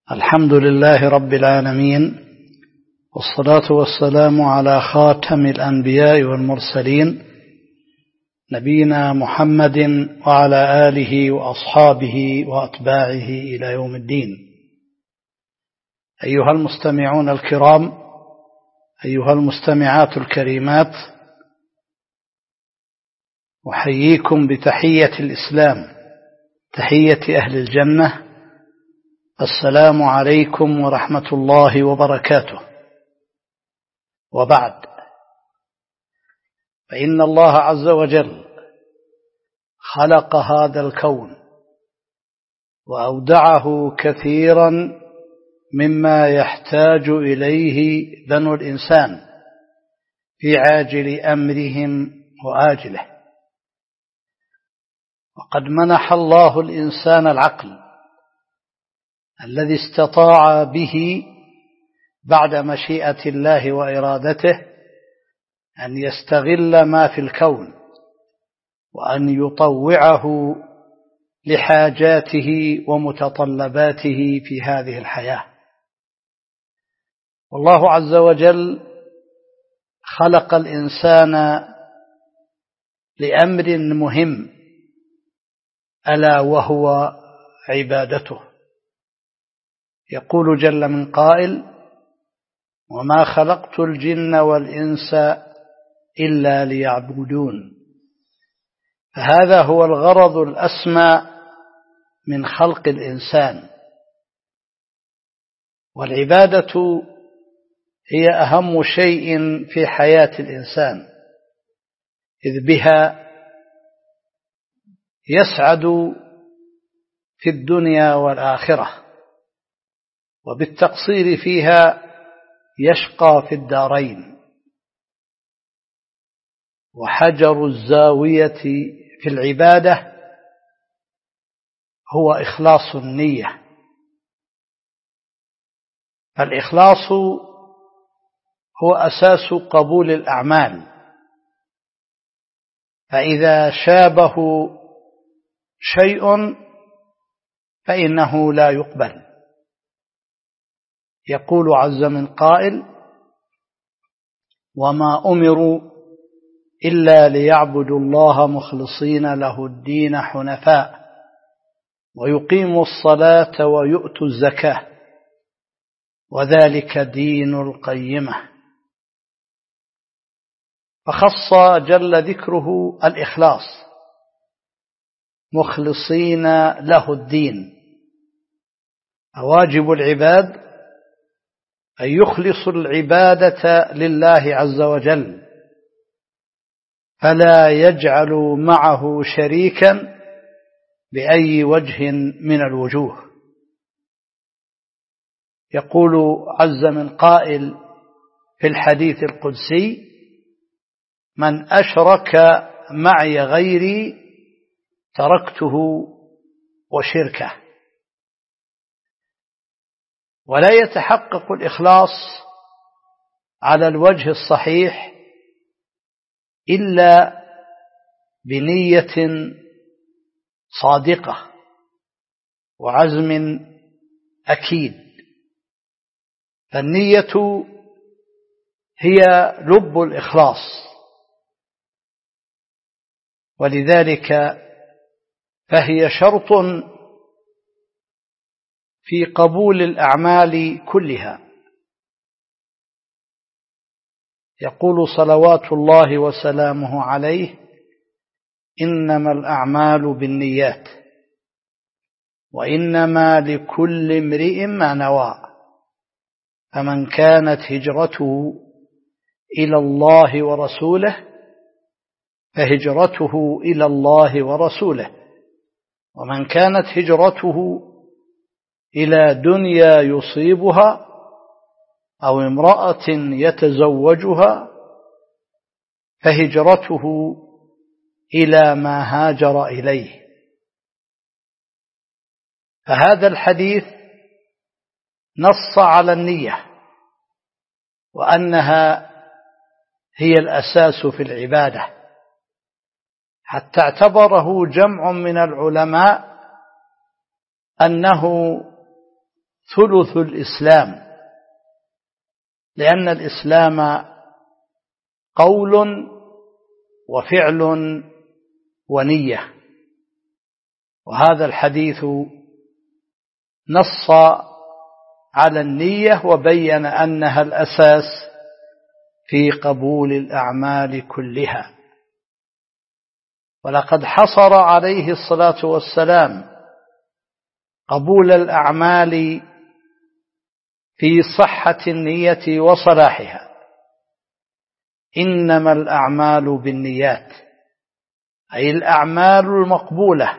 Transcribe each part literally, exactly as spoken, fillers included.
الحمد لله رب العالمين، والصلاة والسلام على خاتم الأنبياء والمرسلين نبينا محمد وعلى آله وأصحابه وأتباعه إلى يوم الدين. أيها المستمعون الكرام، أيها المستمعات الكريمات، أحييكم بتحية الإسلام، تحية أهل الجنة. السلام عليكم ورحمة الله وبركاته. وبعد، فإن الله عز وجل خلق هذا الكون وأودعه كثيرا مما يحتاج إليه بنو الإنسان في عاجل أمرهم وآجله. وقد منح الله الإنسان العقل الذي استطاع به بعد مشيئة الله وإرادته أن يستغل ما في الكون وأن يطوعه لحاجاته ومتطلباته في هذه الحياة. والله عز وجل خلق الإنسان لأمر مهم، ألا وهو عبادته. يقول جل من قائل: وما خلقت الجن والإنس إلا ليعبدون. فهذا هو الغرض الأسمى من خلق الإنسان، والعبادة هي أهم شيء في حياة الإنسان، إذ بها يسعد في الدنيا والآخرة، وبالتقصير فيها يشقى في الدارين. وحجر الزاوية في العبادة هو إخلاص النية. فالإخلاص هو أساس قبول الأعمال، فإذا شابه شيء فإنه لا يقبل. يقول عز من قائل: وما أمروا إلا ليعبدوا الله مخلصين له الدين حنفاء ويقيموا الصلاة ويؤتوا الزكاة وذلك دين القيمة. فخص جل ذكره الإخلاص، مخلصين له الدين. فواجب العباد أن يخلصوا العبادة لله عز وجل، فلا يجعلوا معه شريكا بأي وجه من الوجوه. يقول عز من قائل في الحديث القدسي: من أشرك معي غيري تركته وشركه. ولا يتحقق الإخلاص على الوجه الصحيح إلا بنية صادقة وعزم أكيد. فالنية هي لب الإخلاص، ولذلك فهي شرط في قبول الأعمال كلها. يقول صلوات الله وسلامه عليه: إنما الأعمال بالنيات وإنما لكل امرئ ما نوى، فمن كانت هجرته إلى الله ورسوله فهجرته إلى الله ورسوله، ومن كانت هجرته إلى دنيا يصيبها أو امرأة يتزوجها فهجرته إلى ما هاجر إليه. فهذا الحديث نص على النية، وأنها هي الأساس في العبادة، حتى اعتبره جمع من العلماء أنه ثلث الإسلام، لأن الإسلام قول وفعل ونية، وهذا الحديث نص على النية وبين أنها الأساس في قبول الأعمال كلها. ولقد حصر عليه الصلاة والسلام قبول الأعمال في صحة النية وصلاحها. إنما الأعمال بالنيات، أي الأعمال المقبولة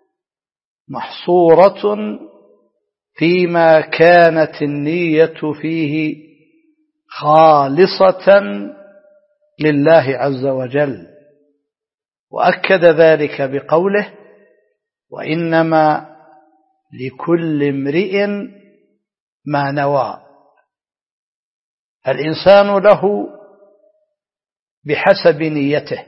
محصورة فيما كانت النية فيه خالصة لله عز وجل. وأكد ذلك بقوله: وإنما لكل امرئ ما نوى. الإنسان له بحسب نيته،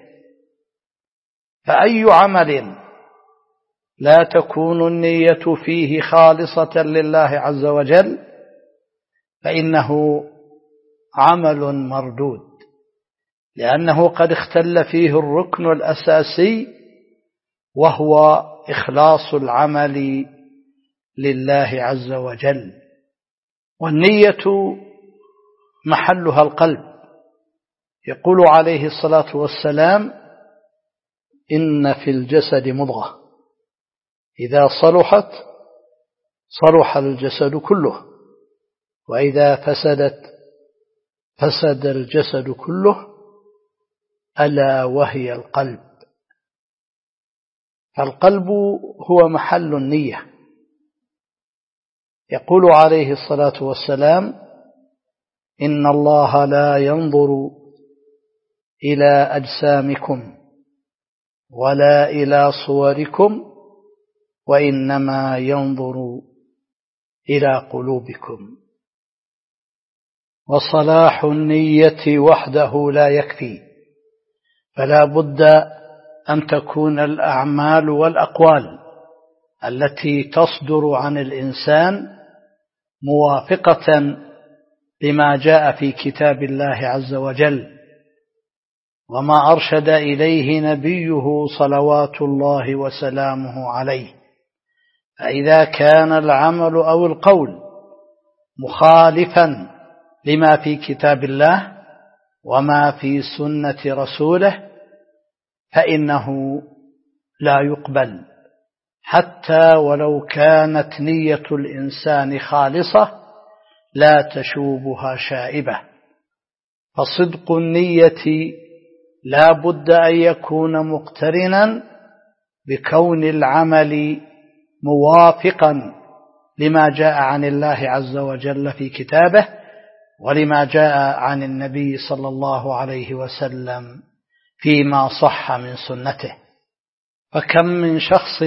فأي عمل لا تكون النية فيه خالصة لله عز وجل فإنه عمل مردود، لأنه قد اختل فيه الركن الأساسي وهو إخلاص العمل لله عز وجل. والنية محلها القلب. يقول عليه الصلاة والسلام: إن في الجسد مضغة إذا صلحت صلح الجسد كله، وإذا فسدت فسد الجسد كله، ألا وهي القلب. فالقلب هو محل النية. يقول عليه الصلاة والسلام: إن الله لا ينظر إلى أجسامكم ولا إلى صوركم وإنما ينظر إلى قلوبكم. وصلاح النية وحده لا يكفي، فلا بد أن تكون الأعمال والأقوال التي تصدر عن الإنسان موافقة لما جاء في كتاب الله عز وجل وما أرشد إليه نبيه صلوات الله وسلامه عليه. فإذا كان العمل أو القول مخالفا لما في كتاب الله وما في سنة رسوله فإنه لا يقبل، حتى ولو كانت نية الإنسان خالصة لا تشوبها شائبة. فصدق النية لا بد أن يكون مقترنا بكون العمل موافقا لما جاء عن الله عز وجل في كتابه ولما جاء عن النبي صلى الله عليه وسلم فيما صح من سنته. فكم من شخص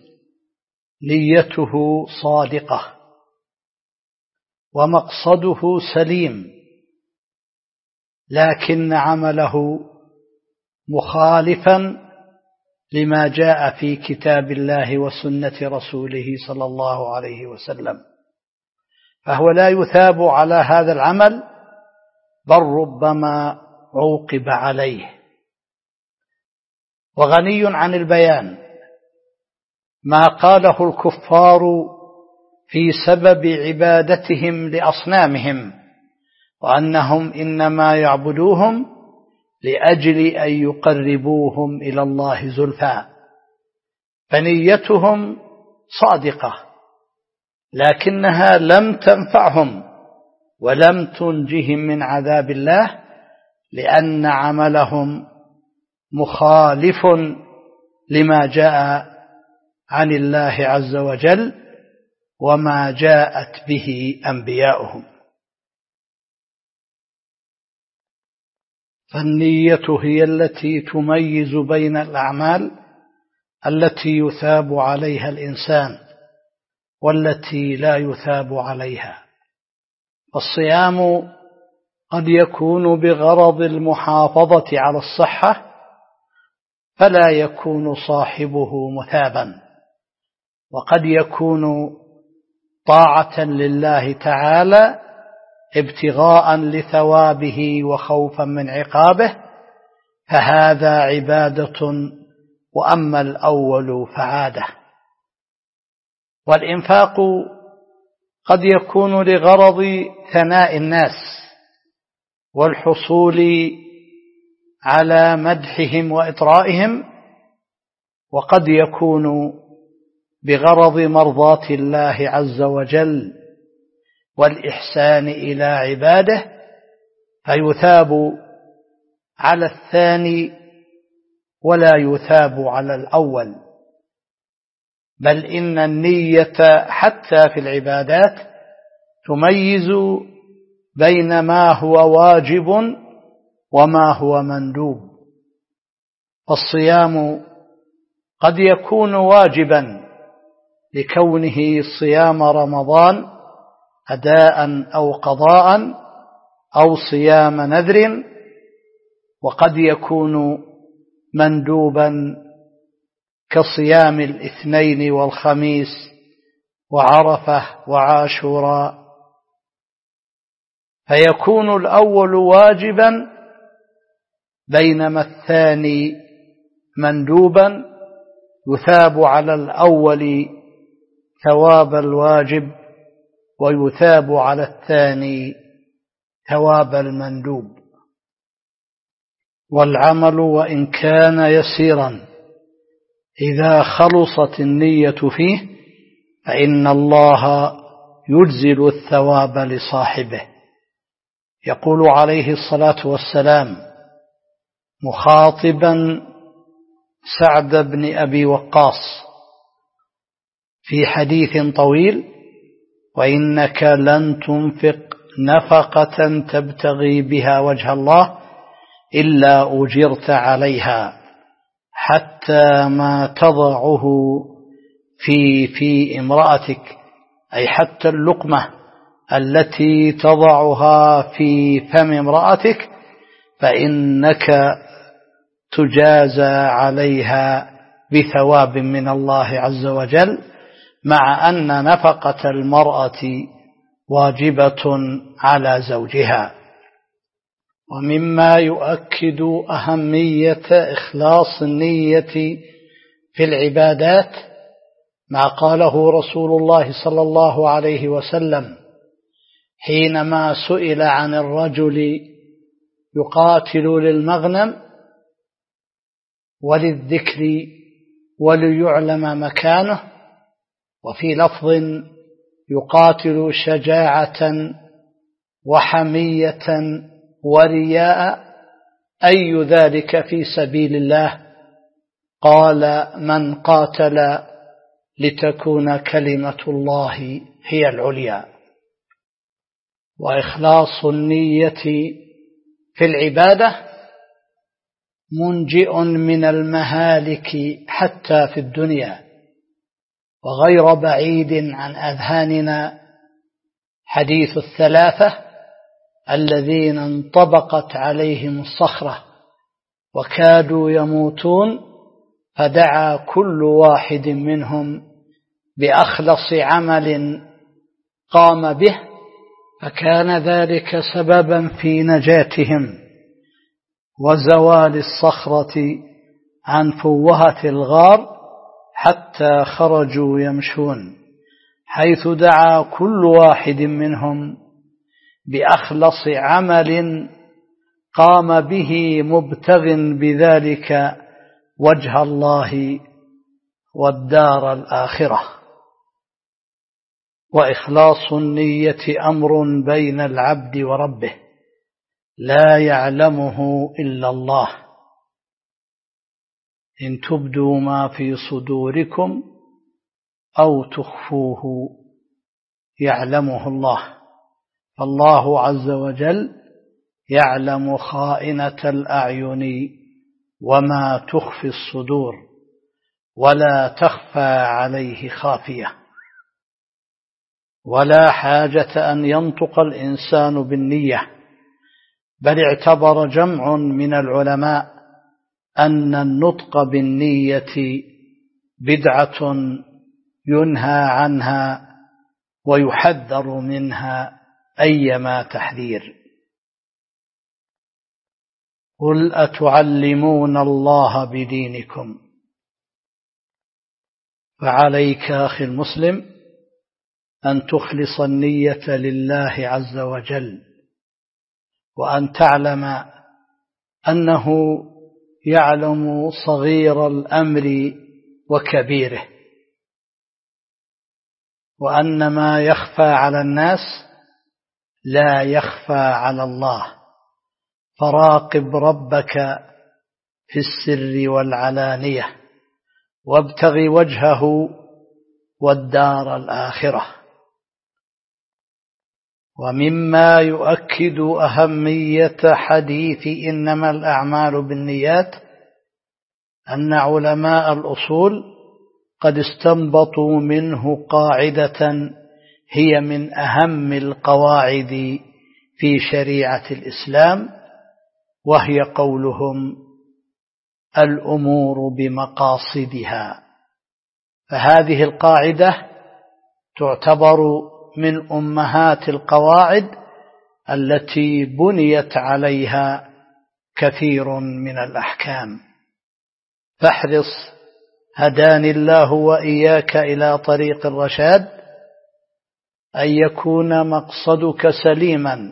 نيته صادقة ومقصده سليم لكن عمله مخالفا لما جاء في كتاب الله وسنة رسوله صلى الله عليه وسلم، فهو لا يثاب على هذا العمل بل ربما عوقب عليه. وغني عن البيان ما قاله الكفار في سبب عبادتهم لأصنامهم، وأنهم إنما يعبدوهم لأجل أن يقربوهم إلى الله زلفى. فنيتهم صادقة لكنها لم تنفعهم ولم تنجهم من عذاب الله، لأن عملهم مخالف لما جاء عن الله عز وجل وما جاءت به أنبياؤهم. فالنية هي التي تميز بين الأعمال التي يثاب عليها الإنسان والتي لا يثاب عليها. الصيام قد يكون بغرض المحافظة على الصحة فلا يكون صاحبه مثابا، وقد يكون طاعة لله تعالى ابتغاء لثوابه وخوفا من عقابه فهذا عبادة، وأما الأول فعادة. والإنفاق قد يكون لغرض ثناء الناس والحصول على مدحهم وإطرائهم، وقد يكون بغرض مرضاة الله عز وجل والإحسان إلى عباده، فيثاب على الثاني ولا يثاب على الأول. بل إن النية حتى في العبادات تميز بين ما هو واجب وما هو مندوب. الصيام قد يكون واجبا لكونه صيام رمضان أداء أو قضاء أو صيام نذر، وقد يكون مندوبا كصيام الاثنين والخميس وعرفة وعاشوراء، فيكون الأول واجبا بينما الثاني مندوبا، يثاب على الأول ثواب الواجب ويثاب على الثاني ثواب المندوب. والعمل وإن كان يسيرا إذا خلصت النية فيه فإن الله يجزل الثواب لصاحبه. يقول عليه الصلاة والسلام مخاطبا سعد بن أبي وقاص في حديث طويل: وإنك لن تنفق نفقة تبتغي بها وجه الله إلا أجرت عليها حتى ما تضعه في في امرأتك، أي حتى اللقمة التي تضعها في فم امرأتك فإنك تجازى عليها بثواب من الله عز وجل، مع أن نفقة المرأة واجبة على زوجها. ومما يؤكد أهمية إخلاص النية في العبادات ما قاله رسول الله صلى الله عليه وسلم حينما سئل عن الرجل يقاتل للمغنم وللذكر وليعلم مكانه، وفي لفظ يقاتل شجاعة وحمية ورياء، أي ذلك في سبيل الله؟ قال: من قاتل لتكون كلمة الله هي العليا. وإخلاص النية في العبادة منجئ من المهالك حتى في الدنيا، وغير بعيد عن أذهاننا حديث الثلاثة الذين انطبقت عليهم الصخرة وكادوا يموتون، فدعا كل واحد منهم بأخلص عمل قام به، فكان ذلك سببا في نجاتهم وزوال الصخرة عن فوهة الغار حتى خرجوا يمشون، حيث دعا كل واحد منهم بأخلص عمل قام به مبتغ بذلك وجه الله والدار الآخرة. وإخلاص النية أمر بين العبد وربه لا يعلمه إلا الله. إن تبدوا ما في صدوركم أو تخفوه يعلمه الله، فالله عز وجل يعلم خائنة الأعين وما تخفي الصدور، ولا تخفى عليه خافية. ولا حاجة أن ينطق الإنسان بالنية، بل اعتبر جمع من العلماء أن النطق بالنية بدعة ينهى عنها ويحذر منها أيما تحذير. قل أتعلمون الله بدينكم، فعليك أخي المسلم أن تخلص النية لله عز وجل، وأن تعلم أنه يعلم صغير الأمر وكبيره، وأن ما يخفى على الناس لا يخفى على الله، فراقب ربك في السر والعلانية، وابتغ وجهه والدار الآخرة. ومما يؤكد أهمية حديث إنما الأعمال بالنيات أن علماء الأصول قد استنبطوا منه قاعدة هي من أهم القواعد في شريعة الإسلام، وهي قولهم: الأمور بمقاصدها. فهذه القاعدة تعتبر من أمهات القواعد التي بنيت عليها كثير من الأحكام. فاحرص هداني الله وإياك إلى طريق الرشاد أن يكون مقصدك سليما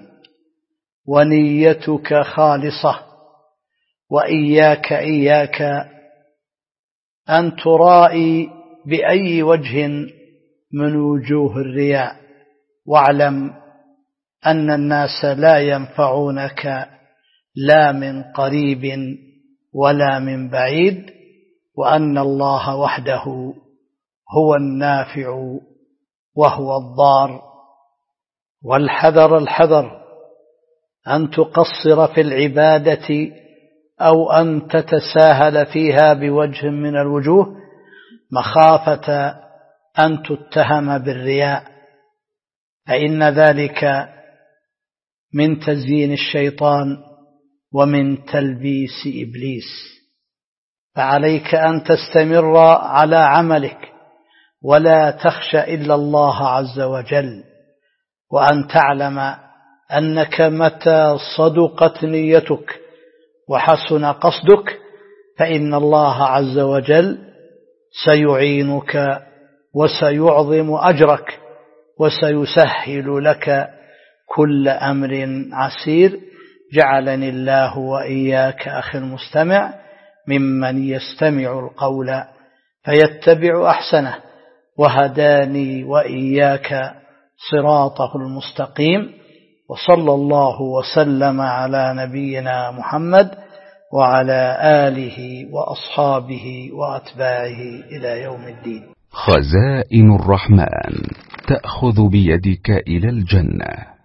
ونيتك خالصة، وإياك إياك أن ترائي بأي وجه من وجوه الرياء، واعلم أن الناس لا ينفعونك لا من قريب ولا من بعيد، وأن الله وحده هو النافع وهو الضار. والحذر الحذر أن تقصر في العبادة أو أن تتساهل فيها بوجه من الوجوه مخافة أن تتهم بالرياء، فإن ذلك من تزيين الشيطان ومن تلبيس إبليس. فعليك أن تستمر على عملك ولا تخشى إلا الله عز وجل، وأن تعلم أنك متى صدقت نيتك وحسن قصدك فإن الله عز وجل سيعينك وسيعظم أجرك وسيسهل لك كل أمر عسير. جعلني الله وإياك أخي المستمع ممن يستمع القول فيتبع أحسنه، وهداني وإياك صراطه المستقيم. وصلى الله وسلم على نبينا محمد وعلى آله وأصحابه وأتباعه إلى يوم الدين. خزائن الرحمن تأخذ بيدك إلى الجنة.